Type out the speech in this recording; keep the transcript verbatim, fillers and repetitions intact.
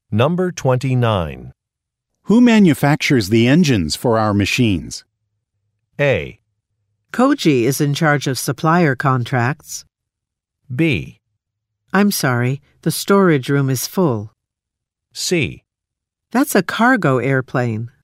Number twenty-nine. Who manufactures the engines for our machines? A. Koji is in charge of supplier contracts. B. I'm sorry, the storage room is full. C. That's a cargo airplane.